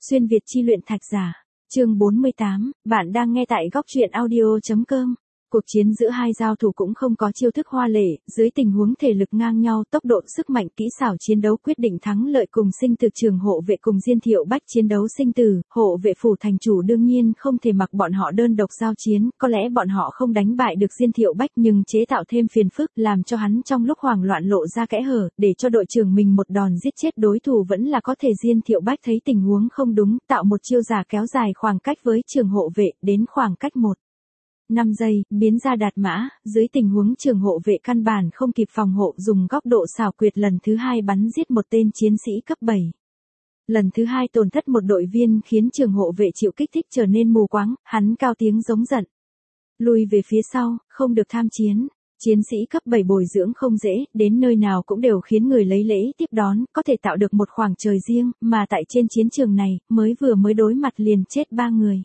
Xuyên Việt chi luyện thạch giả. Chương 48, bạn đang nghe tại góc truyện audio.com. Cuộc chiến giữa hai giao thủ cũng không có chiêu thức hoa lệ, dưới tình huống thể lực ngang nhau, tốc độ, sức mạnh, kỹ xảo chiến đấu quyết định thắng lợi cùng sinh tử. Trường hộ vệ cùng Diên Thiệu Bách chiến đấu sinh tử, hộ vệ phủ thành chủ đương nhiên không thể mặc bọn họ đơn độc giao chiến, có lẽ bọn họ không đánh bại được Diên Thiệu Bách nhưng chế tạo thêm phiền phức, làm cho hắn trong lúc hoảng loạn lộ ra kẽ hở, để cho đội trưởng mình một đòn giết chết đối thủ vẫn là có thể. Diên Thiệu Bách thấy tình huống không đúng, tạo một chiêu giả kéo dài khoảng cách với trường hộ vệ, đến khoảng cách 5 giây, biến ra đạt mã, dưới tình huống trường hộ vệ căn bản không kịp phòng hộ, dùng góc độ xảo quyệt lần thứ hai bắn giết một tên chiến sĩ cấp 7. Lần thứ hai tổn thất một đội viên khiến trường hộ vệ chịu kích thích trở nên mù quáng, hắn cao tiếng giống giận. Lùi về phía sau, không được tham chiến. Chiến sĩ cấp 7 bồi dưỡng không dễ, đến nơi nào cũng đều khiến người lấy lễ tiếp đón, có thể tạo được một khoảng trời riêng, mà tại trên chiến trường này, mới đối mặt liền chết 3 người.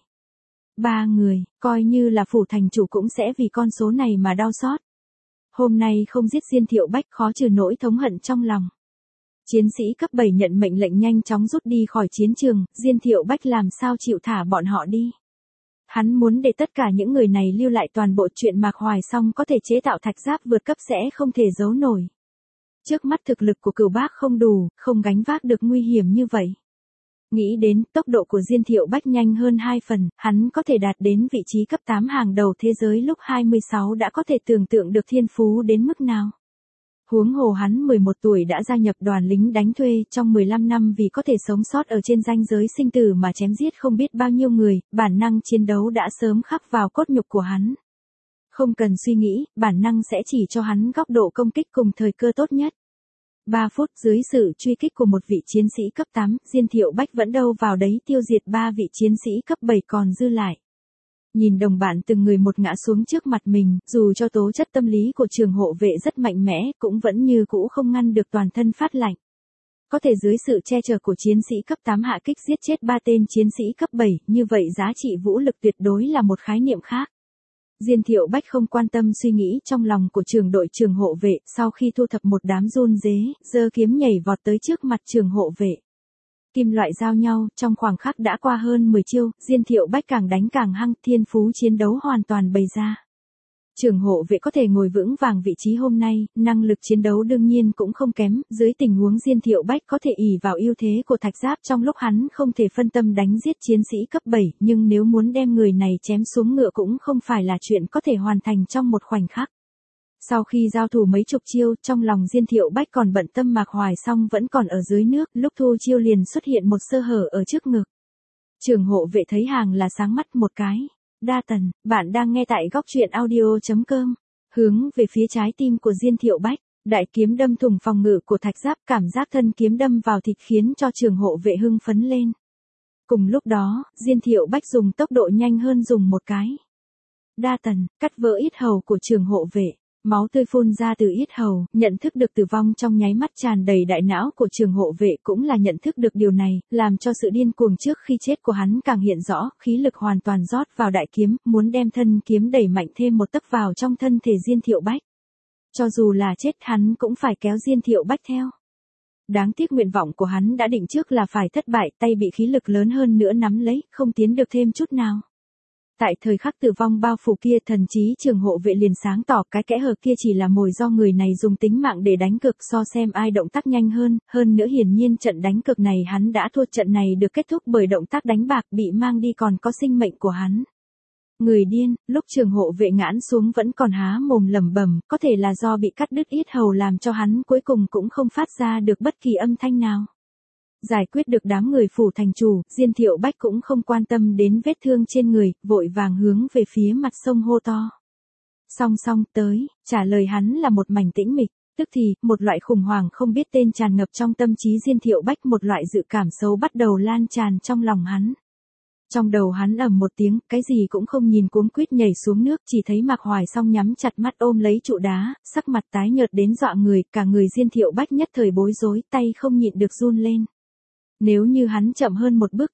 3 người, coi như là phủ thành chủ cũng sẽ vì con số này mà đau xót. Hôm nay không giết Diên Thiệu Bách khó trừ nỗi thống hận trong lòng. Chiến sĩ cấp 7 nhận mệnh lệnh nhanh chóng rút đi khỏi chiến trường, Diên Thiệu Bách làm sao chịu thả bọn họ đi. Hắn muốn để tất cả những người này lưu lại, toàn bộ chuyện Mạc Hoài Song có thể chế tạo thạch giáp vượt cấp sẽ không thể giấu nổi. Trước mắt thực lực của Cửu Bác không đủ, không gánh vác được nguy hiểm như vậy. Nghĩ đến tốc độ của Diên Thiệu Bách nhanh hơn 2 phần, hắn có thể đạt đến vị trí cấp 8 hàng đầu thế giới lúc 26 đã có thể tưởng tượng được thiên phú đến mức nào. Huống hồ hắn 11 tuổi đã gia nhập đoàn lính đánh thuê, trong 15 năm vì có thể sống sót ở trên ranh giới sinh tử mà chém giết không biết bao nhiêu người, bản năng chiến đấu đã sớm khắc vào cốt nhục của hắn. Không cần suy nghĩ, bản năng sẽ chỉ cho hắn góc độ công kích cùng thời cơ tốt nhất. 3 phút dưới sự truy kích của một vị chiến sĩ cấp 8, Diên Thiệu Bách vẫn đâu vào đấy tiêu diệt 3 vị chiến sĩ cấp 7 còn dư lại. Nhìn đồng bạn từng người một ngã xuống trước mặt mình, dù cho tố chất tâm lý của trường hộ vệ rất mạnh mẽ, cũng vẫn như cũ không ngăn được toàn thân phát lạnh. Có thể dưới sự che chở của chiến sĩ cấp 8 hạ kích giết chết 3 tên chiến sĩ cấp 7, như vậy giá trị vũ lực tuyệt đối là một khái niệm khác. Diên Thiệu Bách không quan tâm suy nghĩ trong lòng của trường đội trường hộ vệ, sau khi thu thập một đám run rế, giơ kiếm nhảy vọt tới trước mặt trường hộ vệ. Kim loại giao nhau, trong khoảng khắc đã qua hơn 10 chiêu, Diên Thiệu Bách càng đánh càng hăng, thiên phú chiến đấu hoàn toàn bày ra. Trường hộ vệ có thể ngồi vững vàng vị trí hôm nay, năng lực chiến đấu đương nhiên cũng không kém, dưới tình huống Diên Thiệu Bách có thể ỷ vào ưu thế của thạch giáp trong lúc hắn không thể phân tâm đánh giết chiến sĩ cấp 7, nhưng nếu muốn đem người này chém xuống ngựa cũng không phải là chuyện có thể hoàn thành trong một khoảnh khắc. Sau khi giao thủ mấy chục chiêu, trong lòng Diên Thiệu Bách còn bận tâm Mạc Hoài Song vẫn còn ở dưới nước, lúc thu chiêu liền xuất hiện một sơ hở ở trước ngực. Trường hộ vệ thấy hàng là sáng mắt một cái. Đa Tần, bạn đang nghe tại góc truyện audio.com. Hướng về phía trái tim của Diên Thiệu Bách, đại kiếm đâm thủng phòng ngự của thạch giáp, cảm giác thân kiếm đâm vào thịt khiến cho trường hộ vệ hưng phấn lên. Cùng lúc đó, Diên Thiệu Bách dùng tốc độ nhanh hơn dùng một cái. Đa Tần, cắt vỡ yết hầu của trường hộ vệ. Máu tươi phun ra từ yết hầu, nhận thức được tử vong trong nháy mắt tràn đầy đại não của trường hộ vệ, cũng là nhận thức được điều này, làm cho sự điên cuồng trước khi chết của hắn càng hiện rõ, khí lực hoàn toàn rót vào đại kiếm, muốn đem thân kiếm đẩy mạnh thêm một tấc vào trong thân thể Diên Thiệu Bách. Cho dù là chết hắn cũng phải kéo Diên Thiệu Bách theo. Đáng tiếc nguyện vọng của hắn đã định trước là phải thất bại, tay bị khí lực lớn hơn nữa nắm lấy, không tiến được thêm chút nào. Tại thời khắc tử vong bao phủ kia, thần trí trường hộ vệ liền sáng tỏ, cái kẽ hở kia chỉ là mồi do người này dùng tính mạng để đánh cược, so xem ai động tác nhanh hơn nữa hiển nhiên trận đánh cược này hắn đã thua. Trận này được kết thúc bởi động tác đánh bạc, bị mang đi còn có sinh mệnh của hắn. Người điên, lúc trường hộ vệ ngãn xuống vẫn còn há mồm lẩm bẩm, có thể là do bị cắt đứt yết hầu làm cho hắn cuối cùng cũng không phát ra được bất kỳ âm thanh nào. Giải quyết được đám người phủ thành chủ, Diên Thiệu Bách cũng không quan tâm đến vết thương trên người, vội vàng hướng về phía mặt sông hô to. Song tới, trả lời hắn là một mảnh tĩnh mịch, tức thì, một loại khủng hoảng không biết tên tràn ngập trong tâm trí Diên Thiệu Bách, một loại dự cảm xấu bắt đầu lan tràn trong lòng hắn. Trong đầu hắn ầm một tiếng, cái gì cũng không nhìn cuống quýt nhảy xuống nước, chỉ thấy Mạc Hoài Song nhắm chặt mắt ôm lấy trụ đá, sắc mặt tái nhợt đến dọa người, cả người Diên Thiệu Bách nhất thời bối rối, tay không nhịn được run lên. Nếu như hắn chậm hơn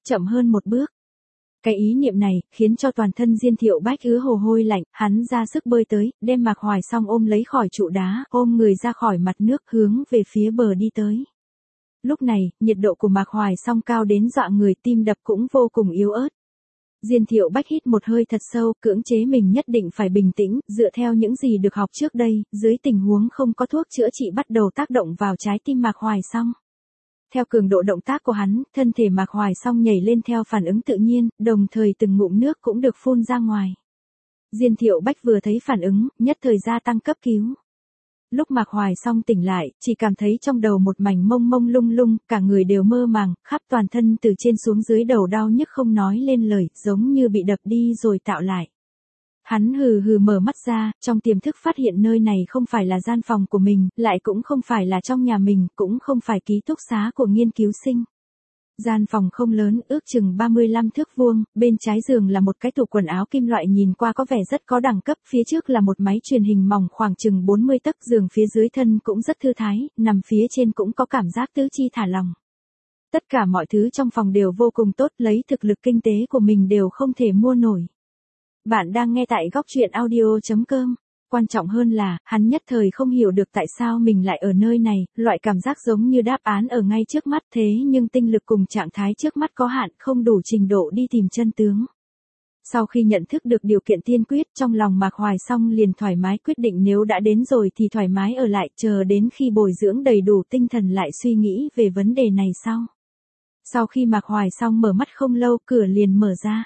một bước. Cái ý niệm này, khiến cho toàn thân Diên Thiệu Bách ứa hồ hôi lạnh, hắn ra sức bơi tới, đem Mạc Hoài Song ôm lấy khỏi trụ đá, ôm người ra khỏi mặt nước hướng về phía bờ đi tới. Lúc này, nhiệt độ của Mạc Hoài Song cao đến dọa người, tim đập cũng vô cùng yếu ớt. Diên Thiệu Bách hít một hơi thật sâu, cưỡng chế mình nhất định phải bình tĩnh, dựa theo những gì được học trước đây, dưới tình huống không có thuốc chữa trị bắt đầu tác động vào trái tim Mạc Hoài Song. Theo cường độ động tác của hắn, thân thể Mạc Hoài Song nhảy lên theo phản ứng tự nhiên, đồng thời từng ngụm nước cũng được phun ra ngoài. Diên Thiệu Bách vừa thấy phản ứng, nhất thời gia tăng cấp cứu. Lúc Mạc Hoài Song tỉnh lại, chỉ cảm thấy trong đầu một mảnh mông mông lung lung, cả người đều mơ màng, khắp toàn thân từ trên xuống dưới đầu đau nhức không nói lên lời, giống như bị đập đi rồi tạo lại. Hắn hừ hừ mở mắt ra, trong tiềm thức phát hiện nơi này không phải là gian phòng của mình, lại cũng không phải là trong nhà mình, cũng không phải ký túc xá của nghiên cứu sinh. Gian phòng không lớn, ước chừng 35 thước vuông, bên trái giường là một cái tủ quần áo kim loại nhìn qua có vẻ rất có đẳng cấp, phía trước là một máy truyền hình mỏng khoảng chừng 40 tấc, giường phía dưới thân cũng rất thư thái, nằm phía trên cũng có cảm giác tứ chi thả lỏng. Tất cả mọi thứ trong phòng đều vô cùng tốt, lấy thực lực kinh tế của mình đều không thể mua nổi. Bạn đang nghe tại góc truyện audio.com. Quan trọng hơn là, hắn nhất thời không hiểu được tại sao mình lại ở nơi này, loại cảm giác giống như đáp án ở ngay trước mắt thế nhưng tinh lực cùng trạng thái trước mắt có hạn không đủ trình độ đi tìm chân tướng. Sau khi nhận thức được điều kiện tiên quyết trong lòng Mạc Hoài Song liền thoải mái quyết định nếu đã đến rồi thì thoải mái ở lại chờ đến khi bồi dưỡng đầy đủ tinh thần lại suy nghĩ về vấn đề này sau. Sau khi Mạc Hoài Song mở mắt không lâu cửa liền mở ra.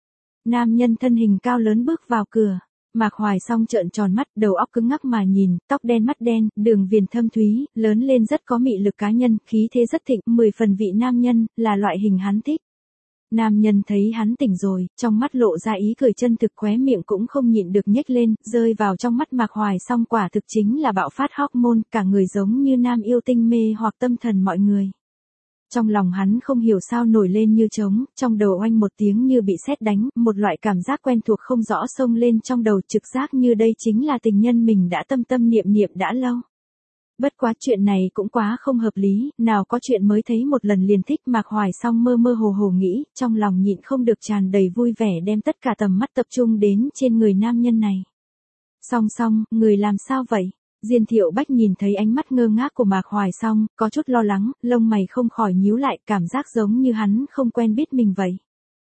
Nam nhân thân hình cao lớn bước vào cửa. Mạc Hoài Song trợn tròn mắt, đầu óc cứng ngắc mà nhìn, tóc đen mắt đen, đường viền thâm thúy, lớn lên rất có mị lực cá nhân, khí thế rất thịnh, 10 phần vị nam nhân, là loại hình hắn thích. Nam nhân thấy hắn tỉnh rồi, trong mắt lộ ra ý cười chân thực, khóe miệng cũng không nhịn được nhếch lên, rơi vào trong mắt Mạc Hoài Song quả thực chính là bạo phát hormone, cả người giống như nam yêu tinh mê hoặc tâm thần mọi người. Trong lòng hắn không hiểu sao nổi lên như trống, trong đầu oanh một tiếng như bị sét đánh, một loại cảm giác quen thuộc không rõ xông lên trong đầu, trực giác như đây chính là tình nhân mình đã tâm tâm niệm niệm đã lâu. Bất quá chuyện này cũng quá không hợp lý, nào có chuyện mới thấy một lần liền thích. Mạc Hoài Song mơ mơ hồ hồ nghĩ, trong lòng nhịn không được tràn đầy vui vẻ đem tất cả tầm mắt tập trung đến trên người nam nhân này. Song, người làm sao vậy? Diên Thiệu Bách nhìn thấy ánh mắt ngơ ngác của Mạc Hoài Song, có chút lo lắng, lông mày không khỏi nhíu lại, cảm giác giống như hắn không quen biết mình vậy.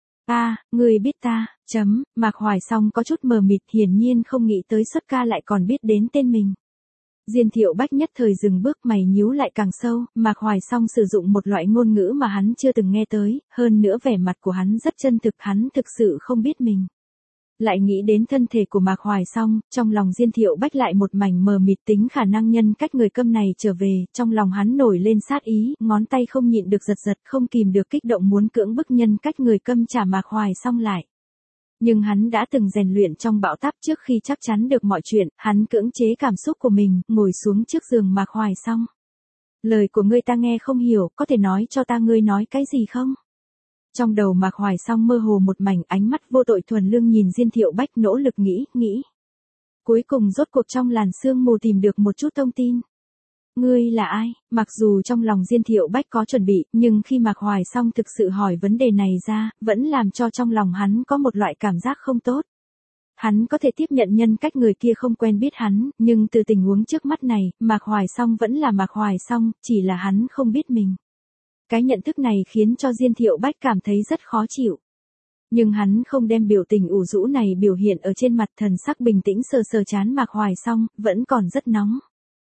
Người biết ta, Mạc Hoài Song có chút mờ mịt, hiển nhiên không nghĩ tới xuất ca lại còn biết đến tên mình. Diên Thiệu Bách nhất thời dừng bước, mày nhíu lại càng sâu, Mạc Hoài Song sử dụng một loại ngôn ngữ mà hắn chưa từng nghe tới, hơn nữa vẻ mặt của hắn rất chân thực, hắn thực sự không biết mình. Lại nghĩ đến thân thể của Mạc Hoài Song, trong lòng Diên Thiệu Bách lại một mảnh mờ mịt, tính khả năng nhân cách người câm này trở về, trong lòng hắn nổi lên sát ý, ngón tay không nhịn được giật, không kìm được kích động muốn cưỡng bức nhân cách người câm trả Mạc Hoài Song lại. Nhưng hắn đã từng rèn luyện trong bão táp, trước khi chắc chắn được mọi chuyện, hắn cưỡng chế cảm xúc của mình, ngồi xuống trước giường Mạc Hoài Song. Lời của ngươi ta nghe không hiểu, có thể nói cho ta ngươi nói cái gì không? Trong đầu Mạc Hoài Song mơ hồ một mảnh, ánh mắt vô tội thuần lương nhìn Diên Thiệu Bách, nỗ lực nghĩ. Cuối cùng rốt cuộc trong làn sương mù tìm được một chút thông tin. Ngươi là ai? Mặc dù trong lòng Diên Thiệu Bách có chuẩn bị, nhưng khi Mạc Hoài Song thực sự hỏi vấn đề này ra, vẫn làm cho trong lòng hắn có một loại cảm giác không tốt. Hắn có thể tiếp nhận nhân cách người kia không quen biết hắn, nhưng từ tình huống trước mắt này, Mạc Hoài Song vẫn là Mạc Hoài Song, chỉ là hắn không biết mình. Cái nhận thức này khiến cho Diên Thiệu Bách cảm thấy rất khó chịu. Nhưng hắn không đem biểu tình ủ rũ này biểu hiện ở trên mặt, thần sắc bình tĩnh sờ trán Mạc Hoài Song, vẫn còn rất nóng.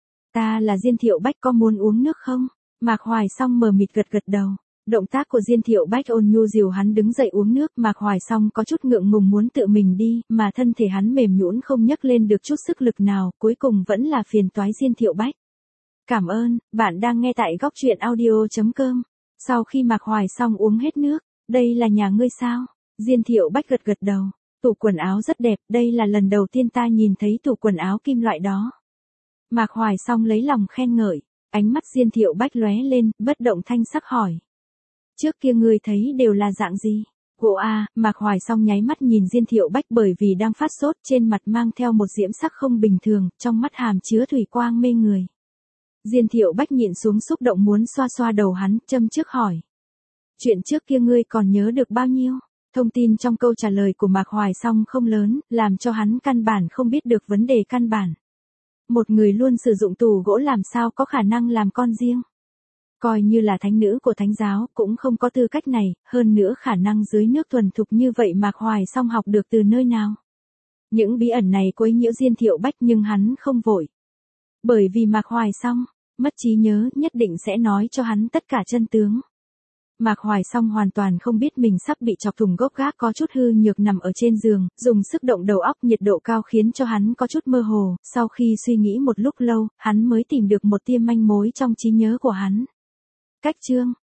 Ta là Diên Thiệu Bách, có muốn uống nước không? Mạc Hoài Song mờ mịt gật đầu. Động tác của Diên Thiệu Bách ôn nhu dìu hắn đứng dậy uống nước, Mạc Hoài Song có chút ngượng ngùng muốn tự mình đi, mà thân thể hắn mềm nhũn không nhấc lên được chút sức lực nào, cuối cùng vẫn là phiền toái Diên Thiệu Bách. Cảm ơn, bạn đang nghe tại góc truyện audio.com. Sau khi Mạc Hoài Song uống hết nước, đây là nhà ngươi sao? Diên Thiệu Bách gật đầu. Tủ quần áo rất đẹp, đây là lần đầu tiên ta nhìn thấy tủ quần áo kim loại đó. Mạc Hoài Song lấy lòng khen ngợi, ánh mắt Diên Thiệu Bách lóe lên, bất động thanh sắc hỏi. Trước kia ngươi thấy đều là dạng gì? Gỗ Mạc Hoài Song nháy mắt nhìn Diên Thiệu Bách bởi vì đang phát sốt, trên mặt mang theo một diễm sắc không bình thường, trong mắt hàm chứa thủy quang mê người. Diên Thiệu Bách nhịn xuống xúc động muốn xoa đầu hắn, châm trước hỏi. Chuyện trước kia ngươi còn nhớ được bao nhiêu? Thông tin trong câu trả lời của Mạc Hoài Song không lớn, làm cho hắn căn bản không biết được vấn đề căn bản. Một người luôn sử dụng tủ gỗ làm sao có khả năng làm con riêng? coi như là thánh nữ của thánh giáo, cũng không có tư cách này, hơn nữa khả năng dưới nước thuần thục như vậy Mạc Hoài Song học được từ nơi nào. Những bí ẩn này quấy nhiễu Diên Thiệu Bách nhưng hắn không vội. Bởi vì Mạc Hoài Song, mất trí nhớ nhất định sẽ nói cho hắn tất cả chân tướng. Mạc Hoài Song hoàn toàn không biết mình sắp bị chọc thủng gốc gác, có chút hư nhược nằm ở trên giường, dùng sức động đầu óc, nhiệt độ cao khiến cho hắn có chút mơ hồ, sau khi suy nghĩ một lúc lâu, hắn mới tìm được một tia manh mối trong trí nhớ của hắn. Cách chương